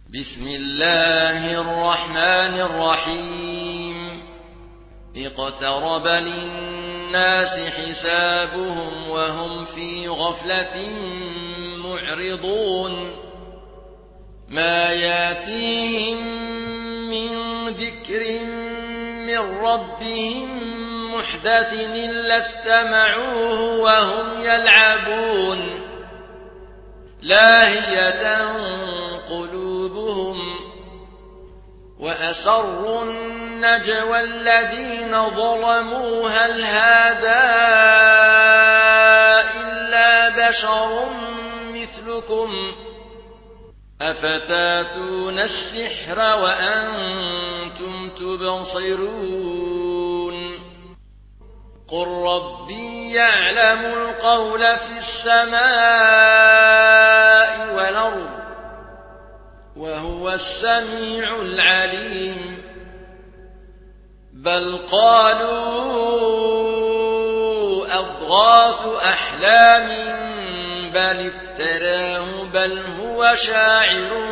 بسم الله الرحمن الرحيم اقترب للناس حسابهم وهم في غفلة معرضون ما ياتيهم من ذكر من ربهم محدث إلا استمعوه وهم يلعبون لاهية قلوبهم وأسروا النجوى الذين ظلموا هل هذا إلا بشر مثلكم أفتاتون السحر وأنتم تبصرون قل ربي يعلم القول في السماء والأرض وهو السميع العليم بل قالوا أضغاث أحلام بل افتراه بل هو شاعر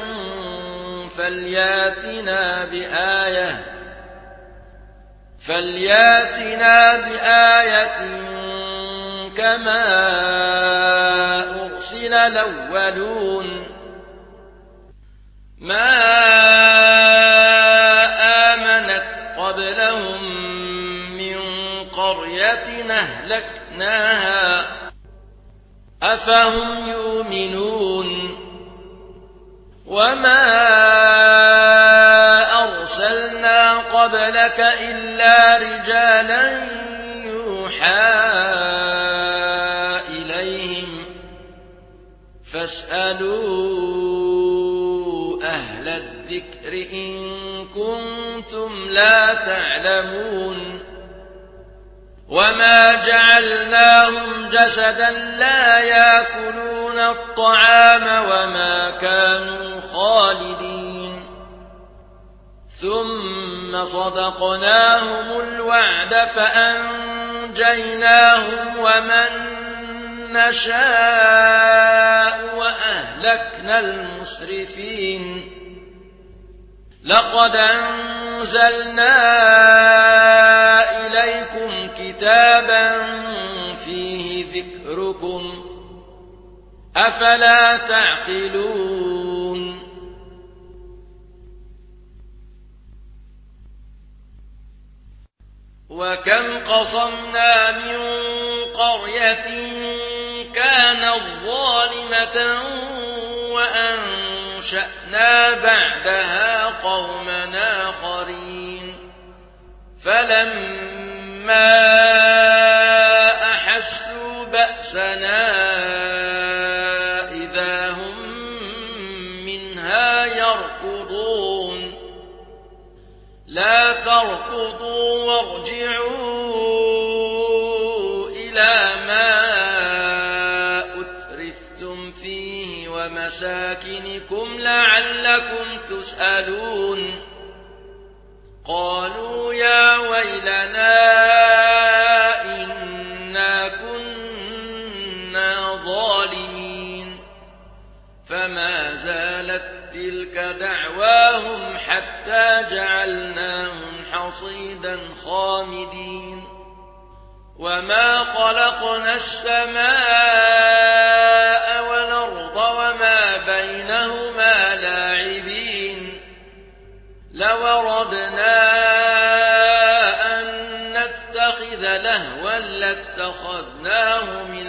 فلياتنا بآية كما أرسل الأولون ما آمنت قبلهم من قرية أهلكناها أفهم يؤمنون وما أرسلنا قبلك إلا رجالا يوحى إليهم فاسألوا أهل الذكر إن كنتم لا تعلمون وما جعلناهم جسدا لا يأكلون الطعام وما كانوا خالدين ثم صدقناهم الوعد فأنجيناهم ومن نشاء وأهلكنا المسرفين لقد أنزلنا إليكم كتابا فيه ذكركم أفلا تعقلون وكم قصمنا من قرية كانت ظالمة وأنشأنا بعدها قوما آخرين فلما أحسوا بأسنا إذا هم منها يركضون لا تركضوا وارجعوا إلى ما أترفتم فيه ومساكنكم لعلكم تسألون قالوا يا ويلنا إنا كنا ظالمين فما زالت تلك دعواهم حتى جعلناهم حصيدا خامدين وما خلقنا السماء والأرض وما بينهما لاعبين لو أردنا أن نتخذ لهوا لاتخذناه من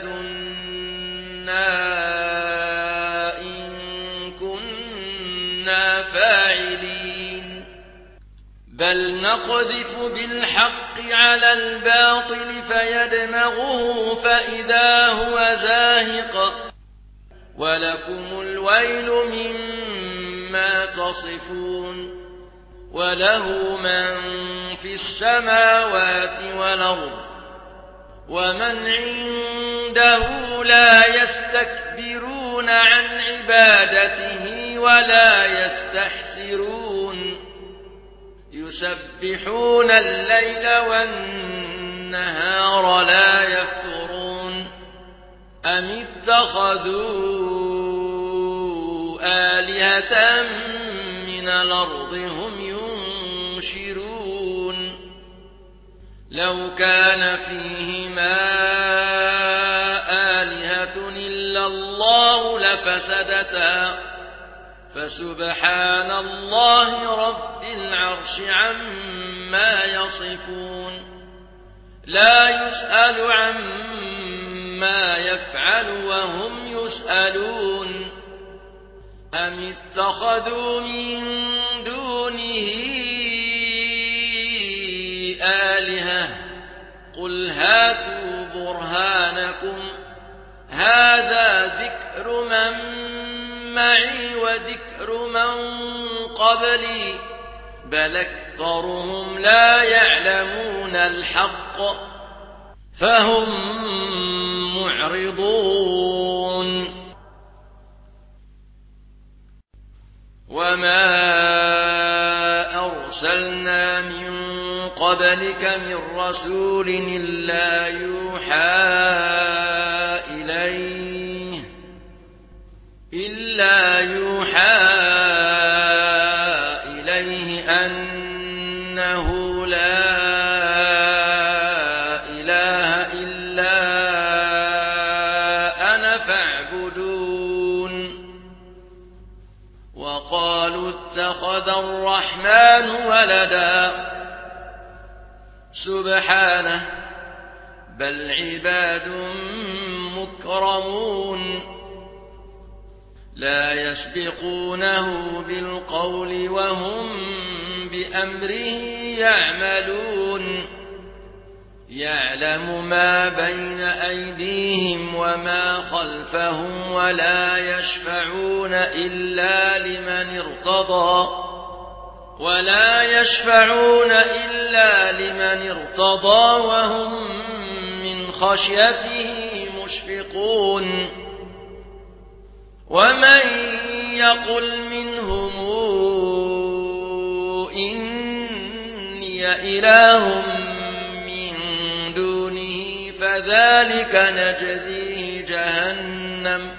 لدنا إن كنا فاعلين بل نقذف بالحق على الباطل فيدمغه فإذا هو زاهق ولكم الويل مما تصفون وله من في السماوات والأرض ومن عنده لا يستكبرون عن عبادته ولا يستحسرون يسبحون الليل والنهار لا يفترون أم اتخذوا آلهة من الأرض هم ينشرون لو كان فيهما آلهة إلا الله لفسدتا فسبحان الله رب العرش عما يصفون لا يسأل عما يفعل وهم يسألون أم اتخذوا من دونه آلهة قل هاتوا برهانكم هذا ذكر من معي وذكر من قبلي بل أكثرهم لا يعلمون الحق فهم معرضون وما أرسلنا من قبلك من رسول إلا يوحى إليه أنه لا إله إلا أنا فاعبدون وقالوا اتخذ الرحمن ولدا سبحانه بل عباد مكرمون لا يسبقونه بالقول وهم بأمره يعملون يعلم ما بين أيديهم وما خلفهم ولا يشفعون إلا لمن ارتضى وهم من خشيته مشفقون ومن يقل منهم إني إله من دونه فذلك نجزيه جهنم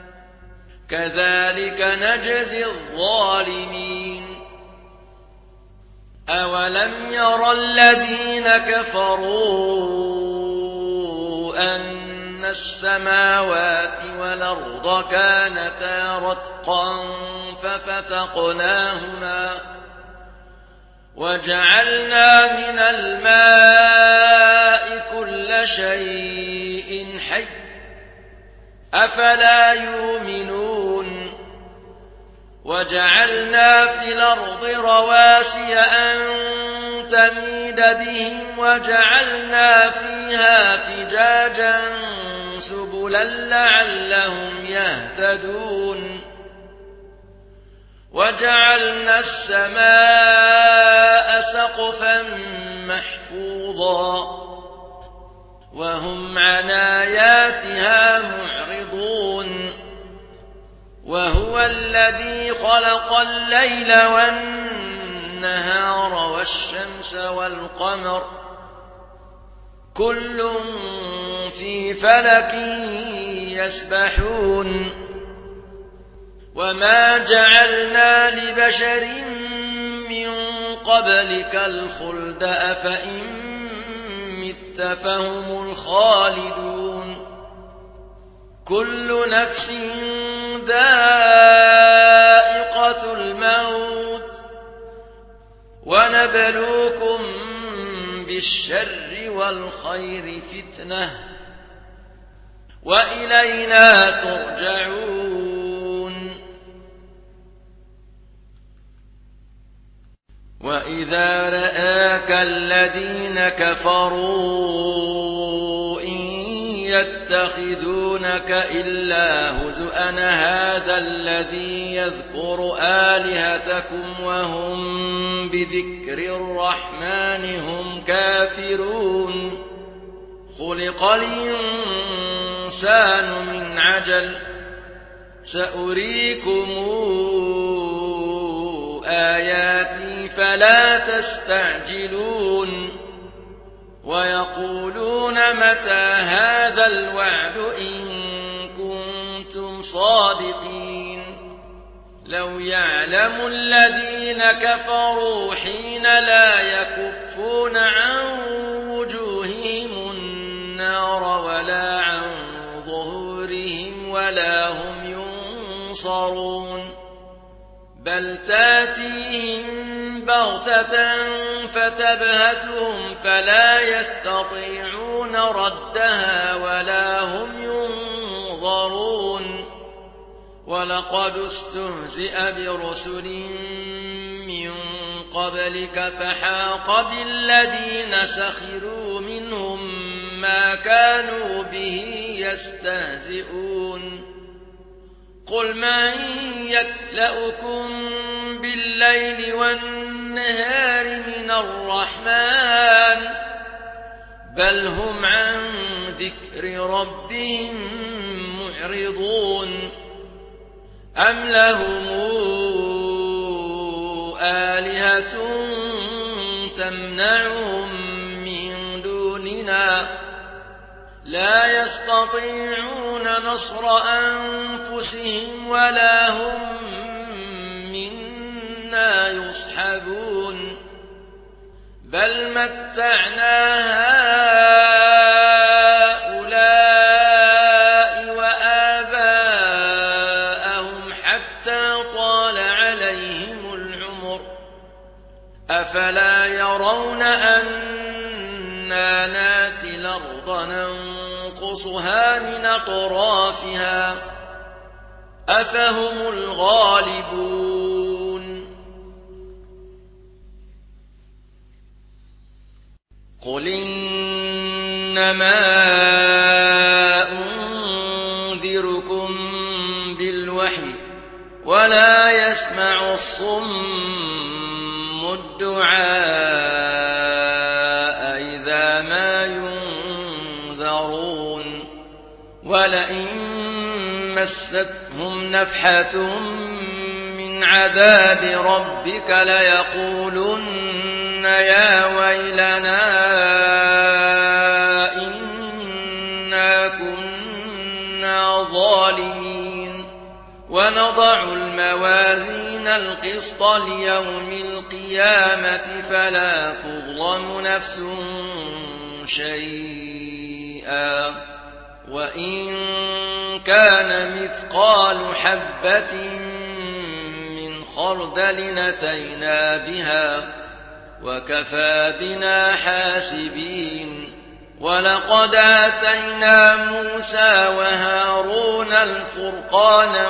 كذلك نجزي الظالمين أولم ير الذين كفروا أن السماوات والأرض كانتا رتقا ففتقناهما وجعلنا من الماء كل شيء حي أفلا يؤمنون وجعلنا في الأرض رواسي أن تميد بهم وجعلنا فيها فجاجا سبلا لعلهم يهتدون وجعلنا السماء سقفا محفوظا وهم عن آياتها معرضون وهو الذي خلق الليل والنهار والشمس والقمر كل في فلك يسبحون وما جعلنا لبشر من قبلك الخلد أفإن مت فهم الخالدون كل نفس ذائقة الموت ونبلوكم بالشر والخير فتنة وإلينا ترجعون وإذا رآك الذين كفروا إن يتخذونك إلا هزؤا هذا الذي يذكر آلهتكم وهم بذكر الرحمن هم كافرون خلق الإنسان من عجل سأريكم آياتي فلا تستعجلون ويقولون متى هذا الوعد إن كنتم صادقين لو يعلم الذين كفروا حين لا يكفون عن وجوههم النار ولا عن ظهورهم ولا هم ينصرون بل تاتيهم بغتة فتبهتهم فلا يستطيعون ردها ولا هم ينظرون ولقد استهزئ برسل من قبلك فحاق بالذين سخروا منهم ما كانوا به يستهزئون قل من يكلؤكم بالليل والنهار من الرحمن بل هم عن ذكر ربهم معرضون أم لهم آلهة تمنعهم من دوننا لا يستطيعون نصر أنفسهم ولا هم منا يصحبون بل متعنا هؤلاء وآباءهم حتى طال عليهم العمر أفلا يرون أنا ناتي الأرض ننقصها من أطرافها أفهم الغالبون قل إنما أنذركم بالوحي ولا يسمع الصم الدعاء إذا ما ينذرون ولئن مستهم نفحة من عذاب ربك ليقولن يا ويلنا إنا كنا ظالمين ونضع الموازين القسط ليوم القيامة فلا تظلم نفس شيئا وإن كان مثقال حبة من خردل أتينا بها وكفى بنا حاسبين ولقد آتينا موسى وهارون الفرقان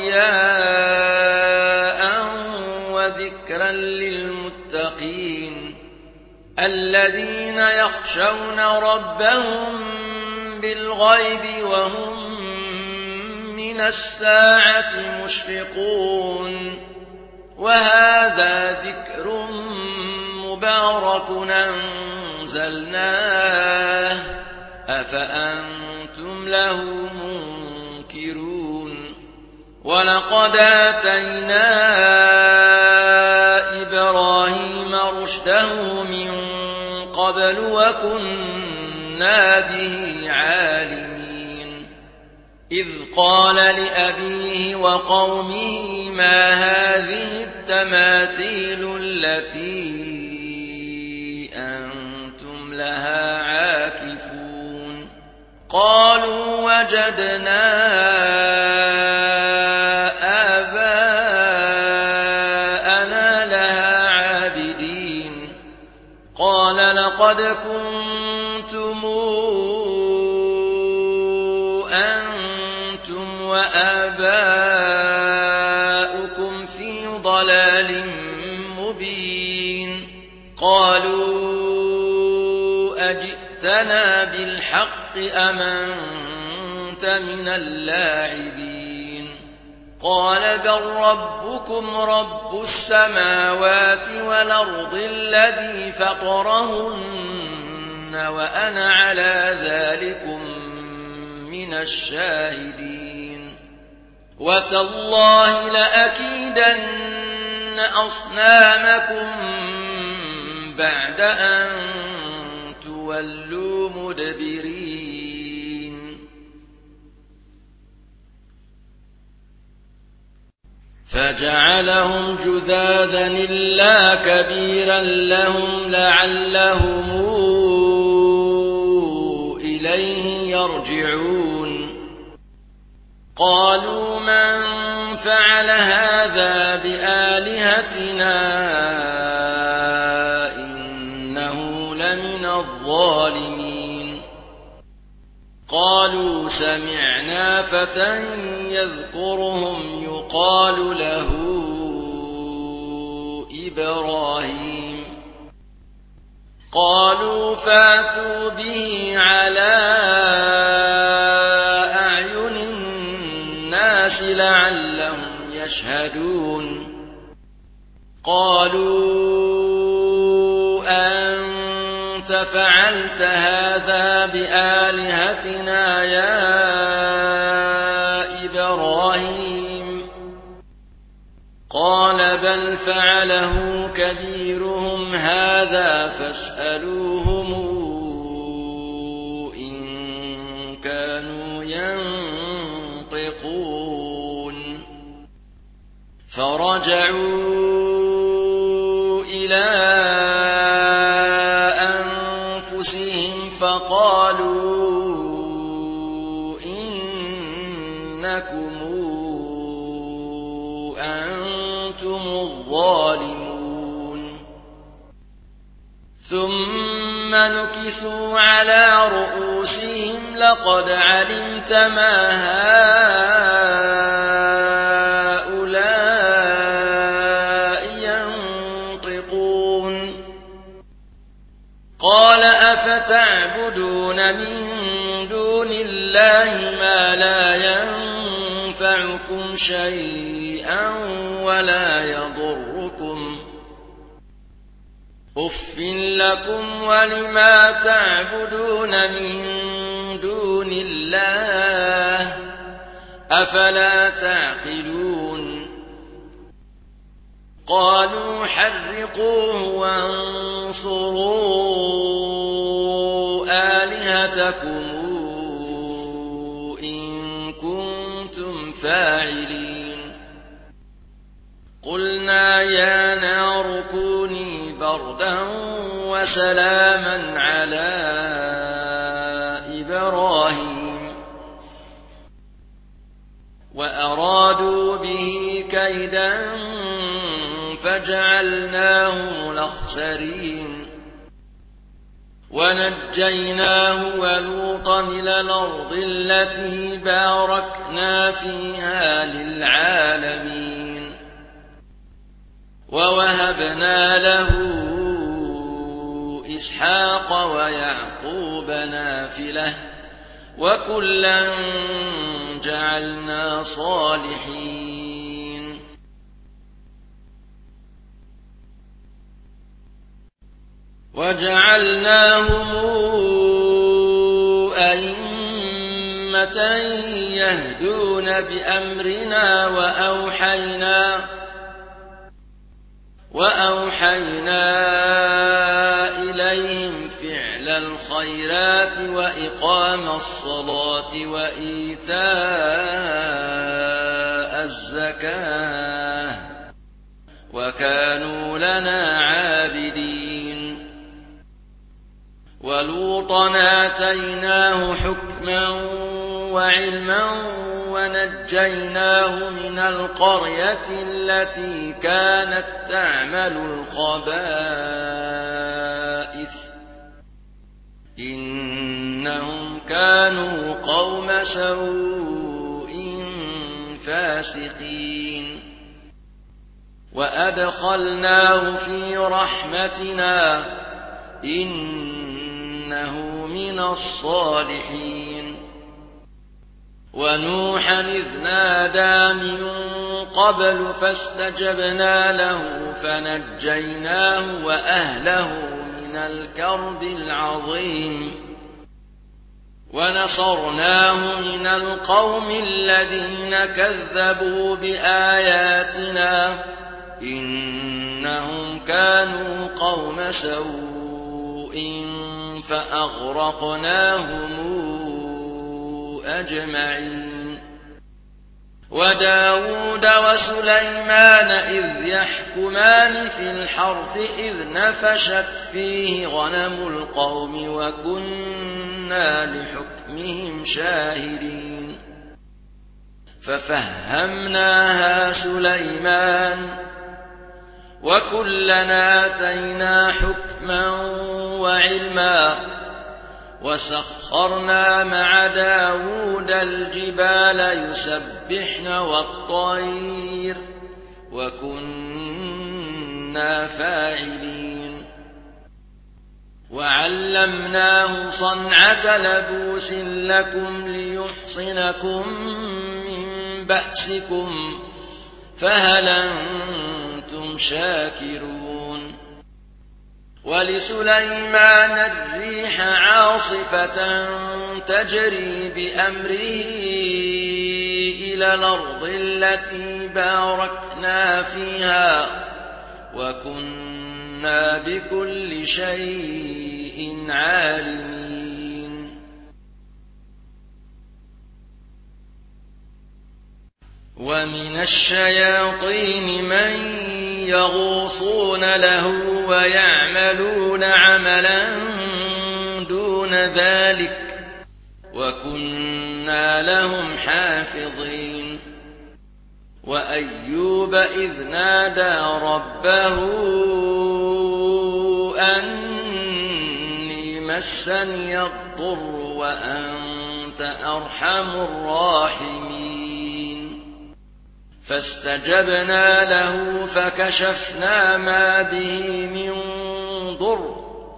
وضياء وذكرا للمتقين الذين يخشون ربهم بالغيب وهم من الساعة مشفقون وهذا ذكر مبارك أنزلناه أفأنتم له منكرون ولقد آتينا إبراهيم رشده من قبل وكنا به عالمين إذ قال لأبيه وقومه ما هذه التماثيل التي أنتم لها عاكفون قالوا وجدنا آباءنا لها عابدين قال لقد كنتم أنتم وآباؤكم في ضلال مبين قالوا أجئتنا بالحق أم أنت من اللاعبين قال بل ربكم رب السماوات والأرض الذي فطرهن وأنا على ذلكم من الشاهدين وتالله لأكيدن أصنامكم بعد أن تولوا مدبرين فجعلهم جذاذا إلا كبيرا لهم لعلهم إليه يرجعون قالوا من فعل هذا بآلهتنا إنه لمن الظالمين قالوا سمعنا فتى يذكرهم يقال له إبراهيم قالوا فاتوا به على أعين الناس لعلهم يشهدون قالوا أنت فعلت هذا بآلهتنا يا إبراهيم قال بل فعله كبيرهم هذا فاسألوهم إن كانوا ينطقون فرجعوا إلى أنفسهم فقالوا إنكم أنتم الظالمون ثم نكسوا على رؤوسهم لقد علمت ما هؤلاء ينطقون قال أفتعبدون من دون الله ما لا ينفعكم شيئا ولا يضركم أف لكم ولما تعبدون من دون الله أفلا تعقلون قالوا حرقوه وانصروا آلهتكم إن كنتم فاعلين قلنا يا نار كوني بردا وسلاما على إبراهيم وأرادوا به كيدا فجعلناهم الأخسرين ونجيناه ولوطا إلى الأرض التي باركنا فيها للعالمين ووهبنا له إسحاق ويعقوب نافلة وكلا جعلنا صالحين وجعلناهم أئمة يهدون بأمرنا وأوحينا إليهم فعل الخيرات وإقام الصلاة وإيتاء الزكاة وكانوا لنا عابدين ولوطا آتيناه حكما وعلما ونجيناه من القرية التي كانت تعمل الخبائث إنهم كانوا قوم سوء فاسقين وأدخلناه في رحمتنا إنه من الصالحين ونوحا إذ نادى من قبل فاستجبنا له فنجيناه وأهله من الكرب العظيم ونصرناه من القوم الذين كذبوا بآياتنا إنهم كانوا قوم سوء فأغرقناهم أجمعين وداود وسليمان إذ يحكمان في الحرث إذ نفشت فيه غنم القوم وكنا لحكمهم شاهدين ففهمناها سليمان وكلنا آتينا حكما وعلما وسخرنا مع داود الجبال يسبحن والطير وكنا فاعلين وعلمناه صنعة لبوس لكم ليحصنكم من بأسكم فهل أنتم شاكرون ولسليمان الريح عاصفة تجري بأمره إلى الأرض التي باركنا فيها وكنا بكل شيء عالمين ومن الشياطين من يغوصون له ويعملون عملا دون ذلك وكنا لهم حافظين وأيوب إذ نادى ربه أني مسني الضر وأنت أرحم الراحمين فاستجبنا له فكشفنا ما به من ضر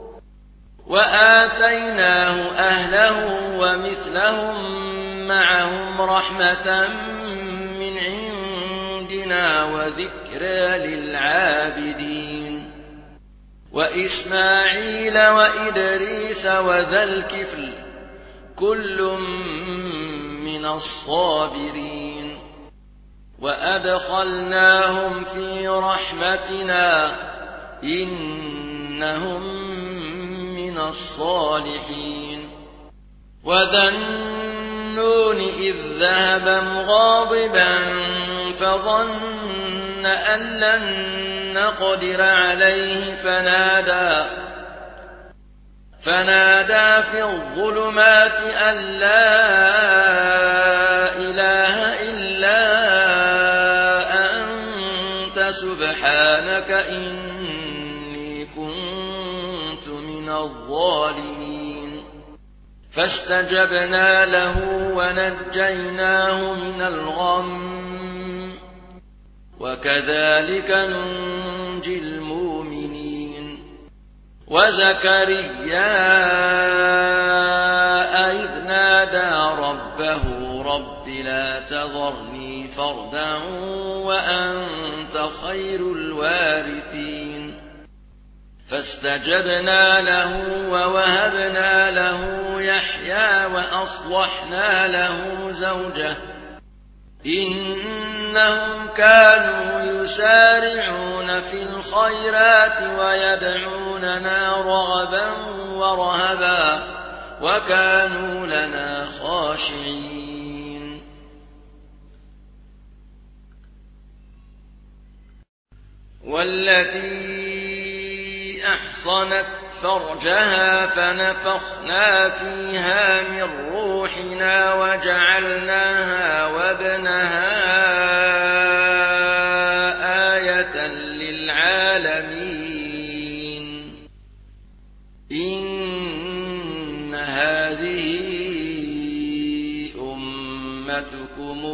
وآتيناه أهله ومثلهم معهم رحمة من عندنا وذكرى للعابدين وإسماعيل وإدريس وذا الكفل كل من الصابرين وأدخلناهم في رحمتنا إنهم من الصالحين وذا النون إذ ذهب مغاضبا فظن أن لن نقدر عليه فنادى في الظلمات أن لا إله إلا سبحانك إني كنت من الظالمين فاستجبنا له ونجيناه من الغم وكذلك ننجي المؤمنين وزكريا إذ نادى ربه رب لا تذرني فردا وأنت خير الوارثين فاستجبنا له ووهبنا له يحيى وأصلحنا له زوجه إنهم كانوا يسارعون في الخيرات ويدعوننا رغبا ورهبا وكانوا لنا خاشعين والتي أحصنت فرجها فنفخنا فيها من روحنا وجعلناها وابنها آية للعالمين إن هذه أمتكم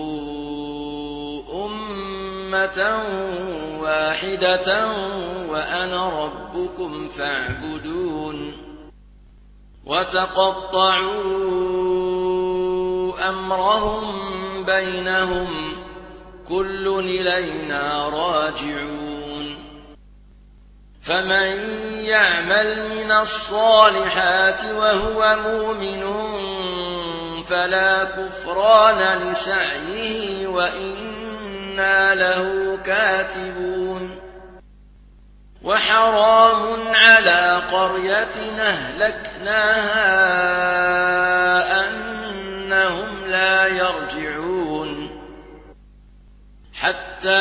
أمة واحدة وأنا ربكم فاعبدون وتقطعوا أمرهم بينهم كل إلينا راجعون فمن يعمل من الصالحات وهو مؤمن فلا كفران لسعيه وإنا له كاتبون وحرام على قرية أهلكناها أنهم لا يرجعون حتى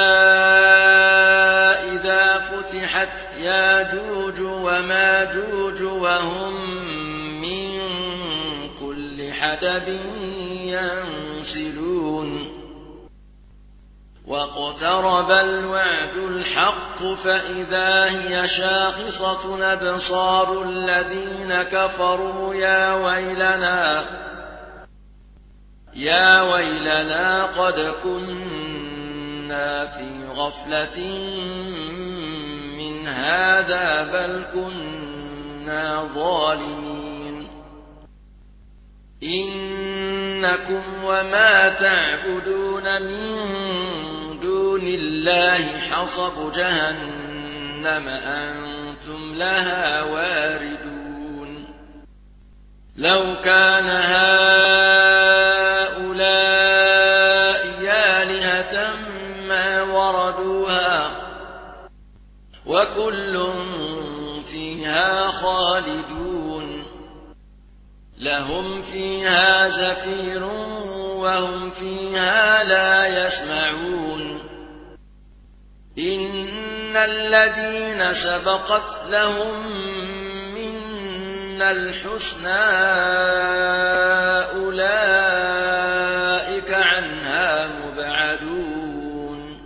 إذا فتحت ياجوج وماجوج وهم من كل حدب ينسلون واقترب الوعد الحق فإذا هي شاخصة أبصار الذين كفروا يا ويلنا قد كنا في غفلة من هذا بل كنا ظالمين إنكم وما تعبدون من دون الله حصب جهنم أنتم لها واردون لو كان هؤلاء آلهة ما وردوها وكل فيها خالدون لهم فيها زفير وهم فيها لا يسمعون إن الذين سبقت لهم منا الحسنى أولئك عنها مبعدون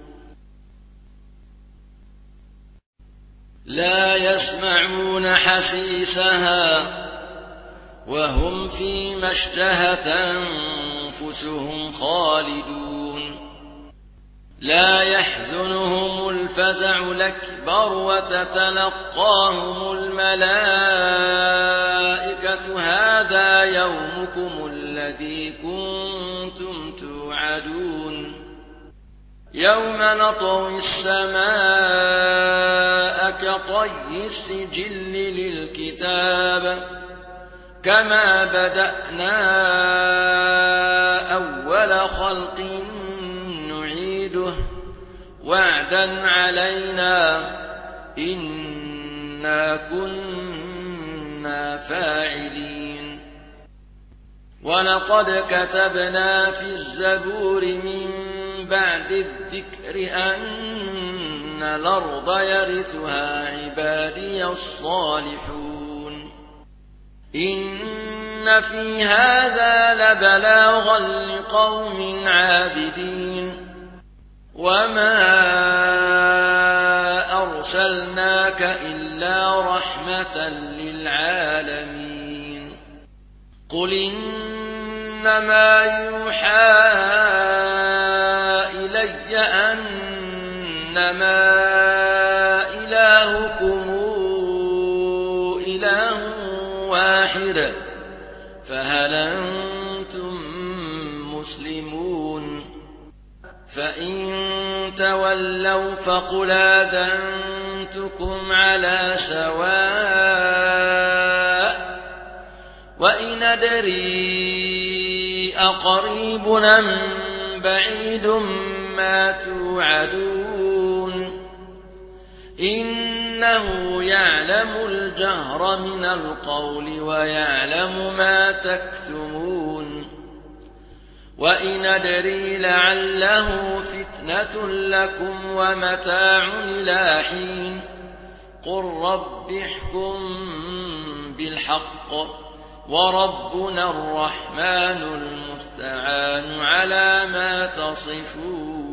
لا يسمعون حسيسها وهم فيما اشتهت أنفسهم خالدون لا يحزنهم الفزع الأكبر وتتلقاهم الملائكة هذا يومكم الذي كنتم توعدون يوم نطوي السماء كطي السجل للكتاب كما بدأنا أول خلق نعيده وعدا علينا إنا كنا فاعلين ولقد كتبنا في الزبور من بعد الذكر أن الأرض يرثها عبادي الصالحون إن في هذا لبلاغا لقوم عابدين وما أرسلناك إلا رحمة للعالمين قل إنما يوحى إلي أنما إلهكم إله واحد فهل أنتم مسلمون فإن تولوا فقل آذنتكم على سواء وإن أدري أقريب أم بعيد ما توعدون إنه يعلم الجهر من القول ويعلم ما تكتمون وإن أدري لعله فتنة لكم ومتاع إلى حين قل رب احكم بالحق وربنا الرحمن المستعان على ما تصفون